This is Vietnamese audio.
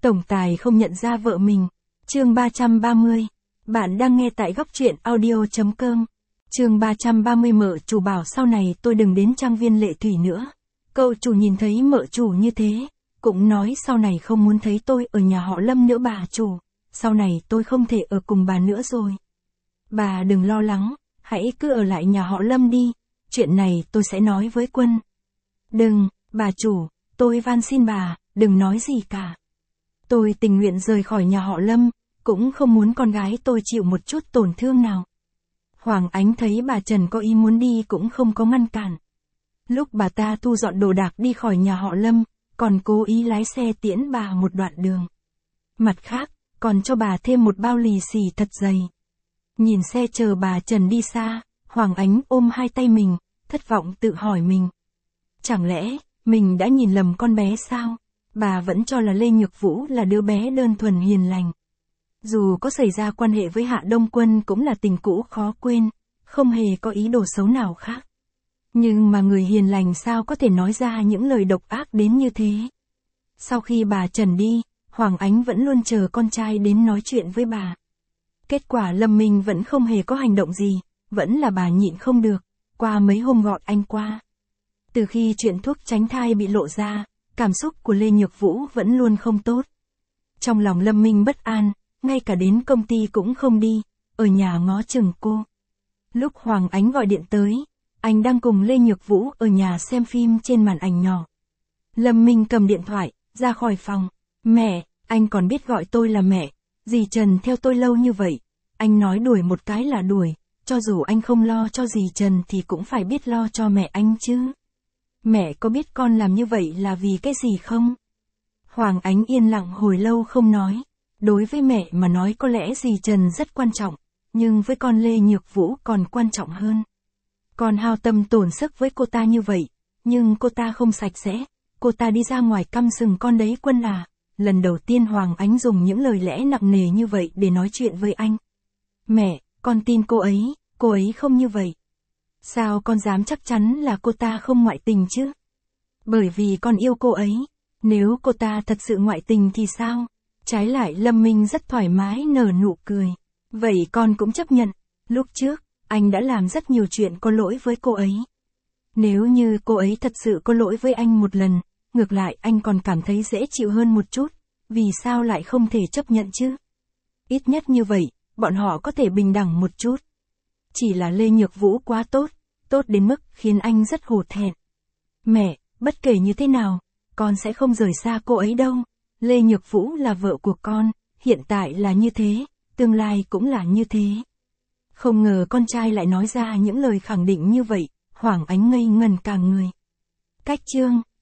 Tổng tài không nhận ra vợ mình. Chương 330. Bạn đang nghe tại góc truyện audio.com. Chương 330. Mợ chủ bảo sau này tôi đừng đến trang viên Lệ Thủy nữa. Cậu chủ nhìn thấy mợ chủ như thế, cũng nói sau này không muốn thấy tôi ở nhà họ Lâm nữa bà chủ. Sau này tôi không thể ở cùng bà nữa rồi. Bà đừng lo lắng, hãy cứ ở lại nhà họ Lâm đi. Chuyện này tôi sẽ nói với Quân. Đừng, bà chủ, tôi van xin bà, đừng nói gì cả. Tôi tình nguyện rời khỏi nhà họ Lâm, cũng không muốn con gái tôi chịu một chút tổn thương nào. Hoàng Ánh thấy bà Trần có ý muốn đi cũng không có ngăn cản. Lúc bà ta thu dọn đồ đạc đi khỏi nhà họ Lâm, còn cố ý lái xe tiễn bà một đoạn đường. Mặt khác, còn cho bà thêm một bao lì xì thật dày. Nhìn xe chờ bà Trần đi xa, Hoàng Ánh ôm hai tay mình, thất vọng tự hỏi mình. Chẳng lẽ, mình đã nhìn lầm con bé sao? Bà vẫn cho là Lê Nhược Vũ là đứa bé đơn thuần hiền lành. Dù có xảy ra quan hệ với Hạ Đông Quân cũng là tình cũ khó quên, không hề có ý đồ xấu nào khác. Nhưng mà người hiền lành sao có thể nói ra những lời độc ác đến như thế? Sau khi bà Trần đi, Hoàng Ánh vẫn luôn chờ con trai đến nói chuyện với bà. Kết quả Lâm Minh vẫn không hề có hành động gì, vẫn là bà nhịn không được, qua mấy hôm gọi anh qua. Từ khi chuyện thuốc tránh thai bị lộ ra, cảm xúc của Lê Nhược Vũ vẫn luôn không tốt. Trong lòng Lâm Minh bất an, ngay cả đến công ty cũng không đi, ở nhà ngó chừng cô. Lúc Hoàng Ánh gọi điện tới, anh đang cùng Lê Nhược Vũ ở nhà xem phim trên màn ảnh nhỏ. Lâm Minh cầm điện thoại, ra khỏi phòng. Mẹ, anh còn biết gọi tôi là mẹ. Dì Trần theo tôi lâu như vậy. Anh nói đuổi một cái là đuổi, cho dù anh không lo cho dì Trần thì cũng phải biết lo cho mẹ anh chứ. Mẹ có biết con làm như vậy là vì cái gì không? Hoàng Ánh yên lặng hồi lâu không nói. Đối với mẹ mà nói có lẽ dì Trần rất quan trọng, nhưng với con Lê Nhược Vũ còn quan trọng hơn. Con hao tâm tổn sức với cô ta như vậy, nhưng cô ta không sạch sẽ, cô ta đi ra ngoài căm sừng con đấy Quân à. Lần đầu tiên Hoàng Ánh dùng những lời lẽ nặng nề như vậy để nói chuyện với anh. Mẹ, con tin cô ấy không như vậy. Sao con dám chắc chắn là cô ta không ngoại tình chứ? Bởi vì con yêu cô ấy, nếu cô ta thật sự ngoại tình thì sao? Trái lại Lâm Minh rất thoải mái nở nụ cười. Vậy con cũng chấp nhận, lúc trước, anh đã làm rất nhiều chuyện có lỗi với cô ấy. Nếu như cô ấy thật sự có lỗi với anh một lần, ngược lại anh còn cảm thấy dễ chịu hơn một chút, vì sao lại không thể chấp nhận chứ? Ít nhất như vậy, bọn họ có thể bình đẳng một chút. Chỉ là Lê Nhược Vũ quá tốt, tốt đến mức khiến anh rất hổ thẹn. Mẹ, bất kể như thế nào, con sẽ không rời xa cô ấy đâu. Lê Nhược Vũ là vợ của con, hiện tại là như thế, tương lai cũng là như thế. Không ngờ con trai lại nói ra những lời khẳng định như vậy, Hoàng Ánh ngây ngần cả người. Cách chương